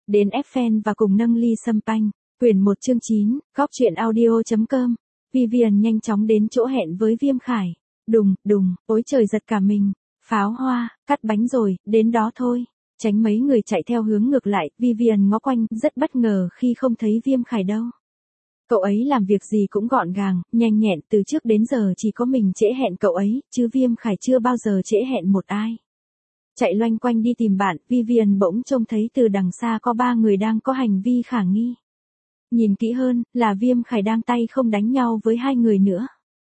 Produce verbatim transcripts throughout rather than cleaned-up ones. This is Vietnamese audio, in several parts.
đến ép fan và cùng nâng ly sâm panh. Quyển một chương chín, góc truyện audio.com. Vivian nhanh chóng đến chỗ hẹn với Viêm Khải. Đùng, đùng, ối trời giật cả mình. Pháo hoa, cắt bánh rồi, đến đó thôi. Tránh mấy người chạy theo hướng ngược lại, Vivian ngó quanh, rất bất ngờ khi không thấy Viêm Khải đâu. Cậu ấy làm việc gì cũng gọn gàng, nhanh nhẹn, từ trước đến giờ chỉ có mình trễ hẹn cậu ấy, chứ Viêm Khải chưa bao giờ trễ hẹn một ai. Chạy loanh quanh đi tìm bạn, Vivian bỗng trông thấy từ đằng xa có ba người đang có hành vi khả nghi. Nhìn kỹ hơn, là Viêm Khải đang tay không đánh nhau với hai người nữa.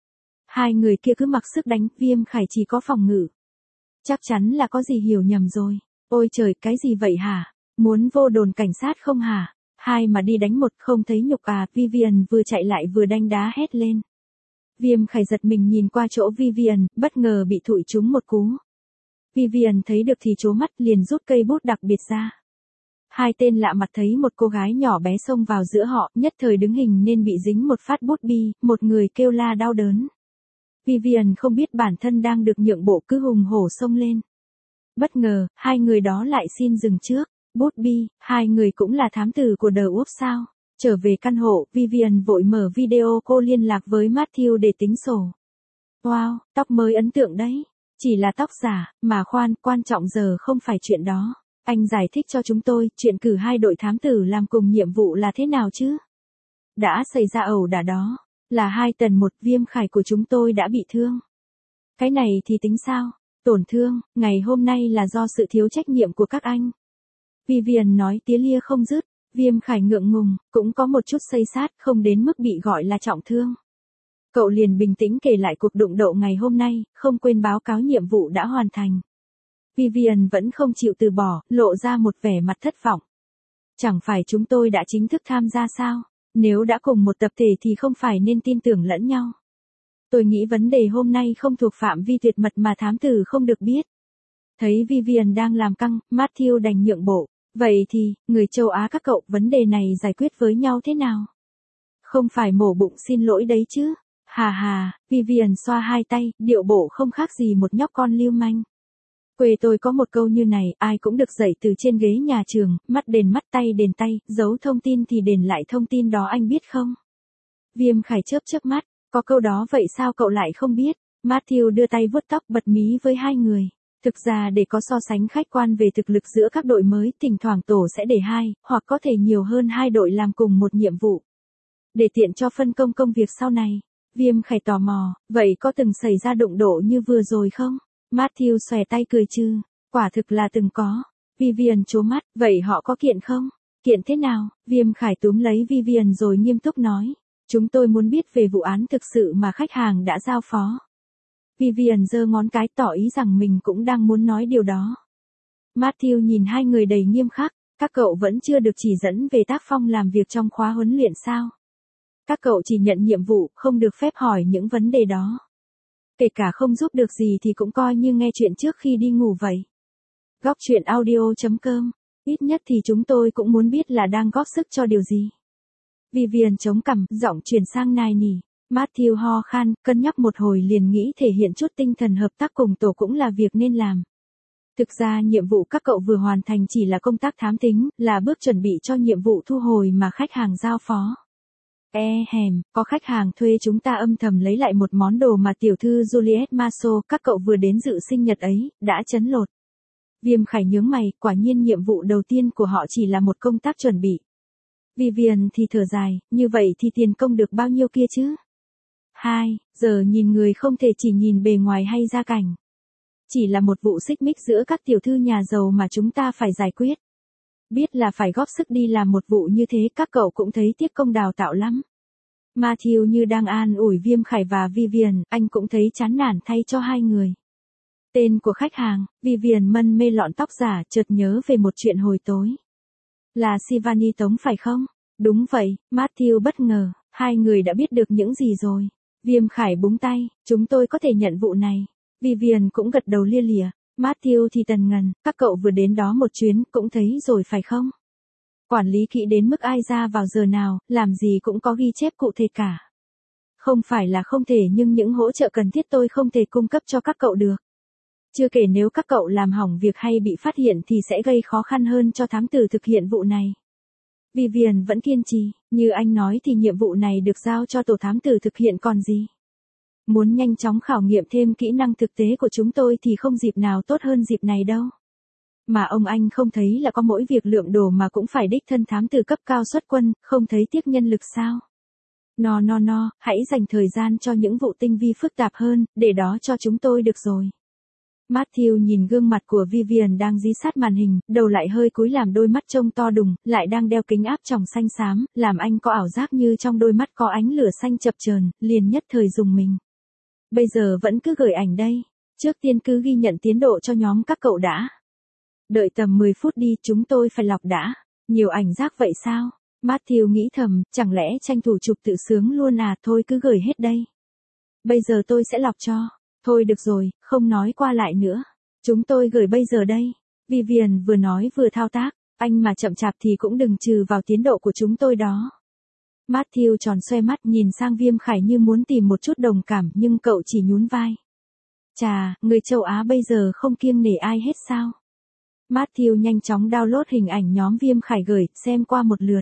Hai người kia cứ mặc sức đánh, Viêm Khải chỉ có phòng ngự. Chắc chắn là có gì hiểu nhầm rồi. Ôi trời, cái gì vậy hả? Muốn vô đồn cảnh sát không hả? Hai mà đi đánh một không thấy nhục à? Vivian vừa chạy lại vừa đánh đá hét lên. Viêm Khải giật mình nhìn qua chỗ Vivian, bất ngờ bị thụi trúng một cú. Vivian thấy được thì trố mắt, liền rút cây bút đặc biệt ra. Hai tên lạ mặt thấy một cô gái nhỏ bé xông vào giữa họ, nhất thời đứng hình nên bị dính một phát bút bi, một người kêu la đau đớn. Vivian không biết bản thân đang được nhượng bộ, cứ hùng hổ xông lên. Bất ngờ, hai người đó lại xin dừng trước. Bút bi, hai người cũng là thám tử của The Wolf sao? Trở về căn hộ, Vivian vội mở video cô liên lạc với Matthew để tính sổ. Wow, tóc mới ấn tượng đấy. Chỉ là tóc giả, mà khoan, quan trọng giờ không phải chuyện đó. Anh giải thích cho chúng tôi, chuyện cử hai đội thám tử làm cùng nhiệm vụ là thế nào chứ? Đã xảy ra ẩu đả đó. Là hai tần một, Viêm Khải của chúng tôi đã bị thương. Cái này thì tính sao? Tổn thương, ngày hôm nay là do sự thiếu trách nhiệm của các anh. Vivian nói tía lia không dứt, Viêm Khải ngượng ngùng, cũng có một chút xây sát, không đến mức bị gọi là trọng thương. Cậu liền bình tĩnh kể lại cuộc đụng độ ngày hôm nay, không quên báo cáo nhiệm vụ đã hoàn thành. Vivian vẫn không chịu từ bỏ, lộ ra một vẻ mặt thất vọng. Chẳng phải chúng tôi đã chính thức tham gia sao? Nếu đã cùng một tập thể thì không phải nên tin tưởng lẫn nhau. Tôi nghĩ vấn đề hôm nay không thuộc phạm vi tuyệt mật mà thám tử không được biết. Thấy Vivian đang làm căng, Matthew đành nhượng bộ. Vậy thì, người châu Á các cậu, vấn đề này giải quyết với nhau thế nào? Không phải mổ bụng xin lỗi đấy chứ? Hà hà, Vivian xoa hai tay, điệu bộ không khác gì một nhóc con lưu manh. Quê tôi có một câu như này, ai cũng được dạy từ trên ghế nhà trường, mắt đền mắt tay đền tay, giấu thông tin thì đền lại thông tin đó, anh biết không? Viêm Khải chớp chớp mắt, có câu đó vậy sao cậu lại không biết? Matthew đưa tay vuốt tóc bật mí với hai người. Thực ra để có so sánh khách quan về thực lực giữa các đội mới, thỉnh thoảng tổ sẽ để hai, hoặc có thể nhiều hơn hai đội làm cùng một nhiệm vụ. Để tiện cho phân công công việc sau này. Viêm Khải tò mò, vậy có từng xảy ra đụng độ như vừa rồi không? Matthew xòe tay cười trừ, quả thực là từng có. Vivian trố mắt, vậy họ có kiện không? Kiện thế nào? Viêm Khải túm lấy Vivian rồi nghiêm túc nói. Chúng tôi muốn biết về vụ án thực sự mà khách hàng đã giao phó. Vivian giơ ngón cái tỏ ý rằng mình cũng đang muốn nói điều đó. Matthew nhìn hai người đầy nghiêm khắc, các cậu vẫn chưa được chỉ dẫn về tác phong làm việc trong khóa huấn luyện sao? Các cậu chỉ nhận nhiệm vụ, không được phép hỏi những vấn đề đó. Kể cả không giúp được gì thì cũng coi như nghe chuyện trước khi đi ngủ vậy. Góc truyện audio.com, ít nhất thì chúng tôi cũng muốn biết là đang góp sức cho điều gì. Vivian chống cằm, giọng chuyển sang nài nỉ. Matthew ho khan, cân nhắc một hồi liền nghĩ thể hiện chút tinh thần hợp tác cùng tổ cũng là việc nên làm. Thực ra nhiệm vụ các cậu vừa hoàn thành chỉ là công tác thám tính, là bước chuẩn bị cho nhiệm vụ thu hồi mà khách hàng giao phó. E hèm, có khách hàng thuê chúng ta âm thầm lấy lại một món đồ mà tiểu thư Juliet Maso, các cậu vừa đến dự sinh nhật ấy, đã chấn lột. Viêm Khải nhướng mày, quả nhiên nhiệm vụ đầu tiên của họ chỉ là một công tác chuẩn bị. Vivian thì thở dài, như vậy thì tiền công được bao nhiêu kia chứ? Hai, giờ nhìn người không thể chỉ nhìn bề ngoài hay gia cảnh. Chỉ là một vụ xích mích giữa các tiểu thư nhà giàu mà chúng ta phải giải quyết. Biết là phải góp sức đi làm một vụ như thế, các cậu cũng thấy tiếc công đào tạo lắm. Matthew như đang an ủi Viêm Khải và Vivian, anh cũng thấy chán nản thay cho hai người. Tên của khách hàng, Vivian mân mê lọn tóc giả, chợt nhớ về một chuyện hồi tối. Là Shivani Tống phải không? Đúng vậy, Matthew bất ngờ, hai người đã biết được những gì rồi. Viêm Khải búng tay, chúng tôi có thể nhận vụ này. Vivian cũng gật đầu lia lịa. Matthew thì tần ngần, các cậu vừa đến đó một chuyến, cũng thấy rồi phải không? Quản lý kỹ đến mức ai ra vào giờ nào, làm gì cũng có ghi chép cụ thể cả. Không phải là không thể, nhưng những hỗ trợ cần thiết tôi không thể cung cấp cho các cậu được. Chưa kể nếu các cậu làm hỏng việc hay bị phát hiện thì sẽ gây khó khăn hơn cho thám tử thực hiện vụ này. Vivian vẫn kiên trì, như anh nói thì nhiệm vụ này được giao cho tổ thám tử thực hiện còn gì. Muốn nhanh chóng khảo nghiệm thêm kỹ năng thực tế của chúng tôi thì không dịp nào tốt hơn dịp này đâu. Mà ông anh không thấy là có mỗi việc lượm đồ mà cũng phải đích thân thám tử cấp cao xuất quân, không thấy tiếc nhân lực sao? No no no, hãy dành thời gian cho những vụ tinh vi phức tạp hơn, để đó cho chúng tôi được rồi. Matthew nhìn gương mặt của Vivian đang dí sát màn hình, đầu lại hơi cúi làm đôi mắt trông to đùng, lại đang đeo kính áp tròng xanh xám, làm anh có ảo giác như trong đôi mắt có ánh lửa xanh chập chờn, liền nhất thời dùng mình. Bây giờ vẫn cứ gửi ảnh đây, trước tiên cứ ghi nhận tiến độ cho nhóm các cậu đã. Đợi tầm mười phút đi, chúng tôi phải lọc đã. Nhiều ảnh rác vậy sao? Matthew nghĩ thầm, chẳng lẽ tranh thủ chụp tự sướng luôn à, thôi cứ gửi hết đây. Bây giờ tôi sẽ lọc cho. Thôi được rồi, không nói qua lại nữa. Chúng tôi gửi bây giờ đây. Vivian vừa nói vừa thao tác, anh mà chậm chạp thì cũng đừng trừ vào tiến độ của chúng tôi đó. Matthew tròn xoe mắt nhìn sang Viêm Khải như muốn tìm một chút đồng cảm nhưng cậu chỉ nhún vai. Chà, người châu Á bây giờ không kiêng nể ai hết sao? Matthew nhanh chóng download hình ảnh nhóm Viêm Khải gửi, xem qua một lượt.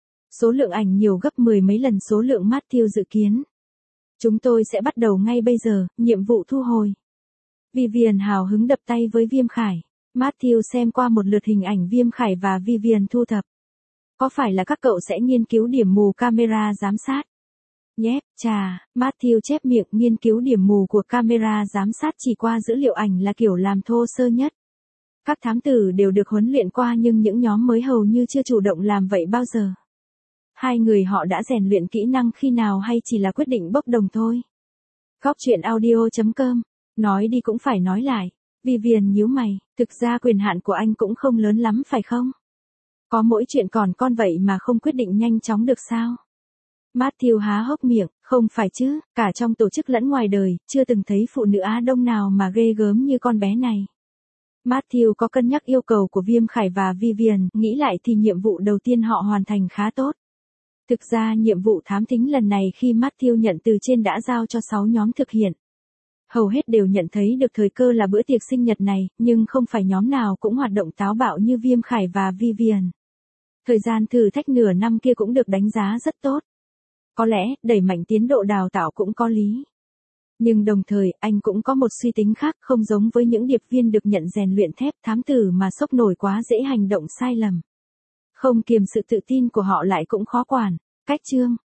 Số lượng ảnh nhiều gấp mười mấy lần số lượng Matthew dự kiến. Chúng tôi sẽ bắt đầu ngay bây giờ, nhiệm vụ thu hồi. Vivian hào hứng đập tay với Viêm Khải. Matthew xem qua một lượt hình ảnh Viêm Khải và Vivian thu thập. Có phải là các cậu sẽ nghiên cứu điểm mù camera giám sát? Nhép, chà, Matthew chép miệng, nghiên cứu điểm mù của camera giám sát chỉ qua dữ liệu ảnh là kiểu làm thô sơ nhất. Các thám tử đều được huấn luyện qua nhưng những nhóm mới hầu như chưa chủ động làm vậy bao giờ. Hai người họ đã rèn luyện kỹ năng khi nào hay chỉ là quyết định bốc đồng thôi? Góc chuyện audio chấm com. Nói đi cũng phải nói lại. Vivian nhíu mày, thực ra quyền hạn của anh cũng không lớn lắm phải không? Có mỗi chuyện còn con vậy mà không quyết định nhanh chóng được sao? Matthew há hốc miệng, không phải chứ, cả trong tổ chức lẫn ngoài đời, chưa từng thấy phụ nữ Á Đông nào mà ghê gớm như con bé này. Matthew có cân nhắc yêu cầu của Viêm Khải và Vivian, nghĩ lại thì nhiệm vụ đầu tiên họ hoàn thành khá tốt. Thực ra nhiệm vụ thám thính lần này khi Matthew nhận từ trên đã giao cho sáu nhóm thực hiện. Hầu hết đều nhận thấy được thời cơ là bữa tiệc sinh nhật này, nhưng không phải nhóm nào cũng hoạt động táo bạo như Viêm Khải và Vivian. Thời gian thử thách nửa năm kia cũng được đánh giá rất tốt. Có lẽ, đẩy mạnh tiến độ đào tạo cũng có lý. Nhưng đồng thời, anh cũng có một suy tính khác, không giống với những điệp viên được nhận rèn luyện thép thám tử mà sốc nổi quá dễ hành động sai lầm. Không kiềm sự tự tin của họ lại cũng khó quản. Cách chương